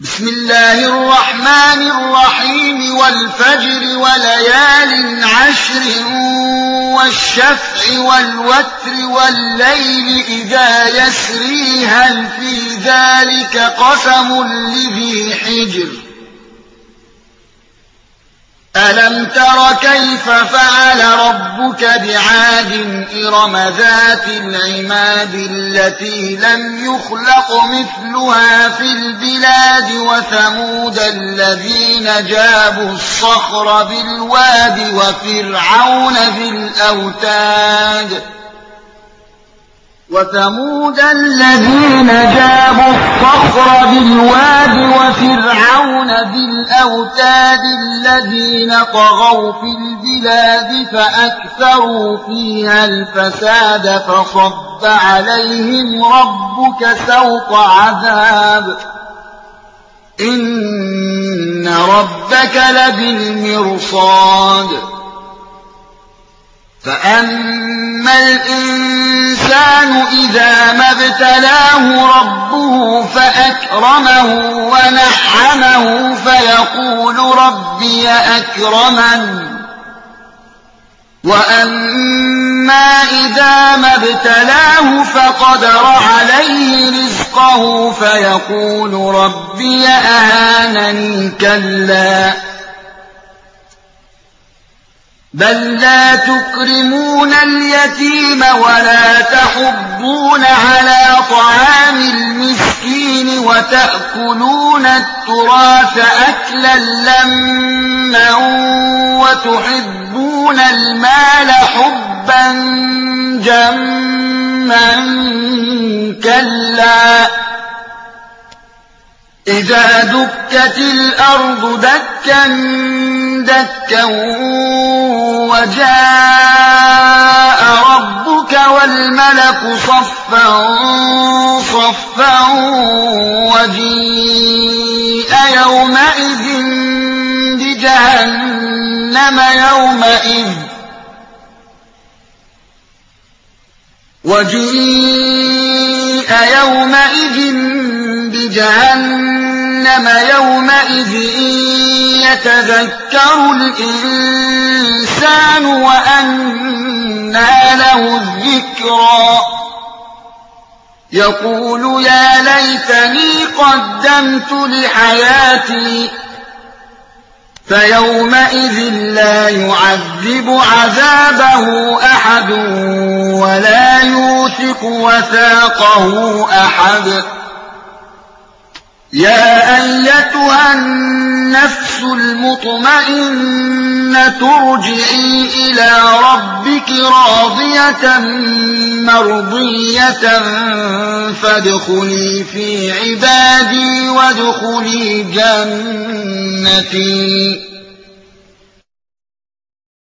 بسم الله الرحمن الرحيم والفجر وليال عشر والشفع والوتر والليل إذا يسري هل في ذلك قسم لذي حجر ألم تر كيف فعل ربك بعاد إرم ذات العماد التي لم يخلق مثلها في البلاد وثمود الذين جابوا الصخر بالواد وفرعون ذي الأوتاد وثمود الذين جابوا الصخر بالواد وفرعون ذي الأوتاد الذين طغوا في البلاد فأكثروا فيها الفساد فصب عليهم ربك سوط عذاب إن ربك لبالمرصاد فأما الإنسان إذا ما ابتلاه ربه فأكرمه ونعمه فيقول ربي أكرمن وأما إذا ما ابتلاه فقدر عليه رزقه فيقول ربي أهانني كلا بل لا تكرمون اليتيم ولا تحضون على طعام المسكين وتأكلون التراث أكلا لما وتحبون المال حبا جما كلا إذا دكت الأرض دكا دكا وجاء ربك والملك صفا صفا وجيء يومئذ بجهنم يومئذ يتذكر الإنسان وأنى له الذكرى يقول يا ليتني قدمت لحياتي فيومئذ لا يعذب عذابه أحد ولا يوثق وثاقه أحد يا أيتها النفس المطمئنة ارجعي إلى ربك راضية مرضية فادخلي في عبادي وادخلي جنتي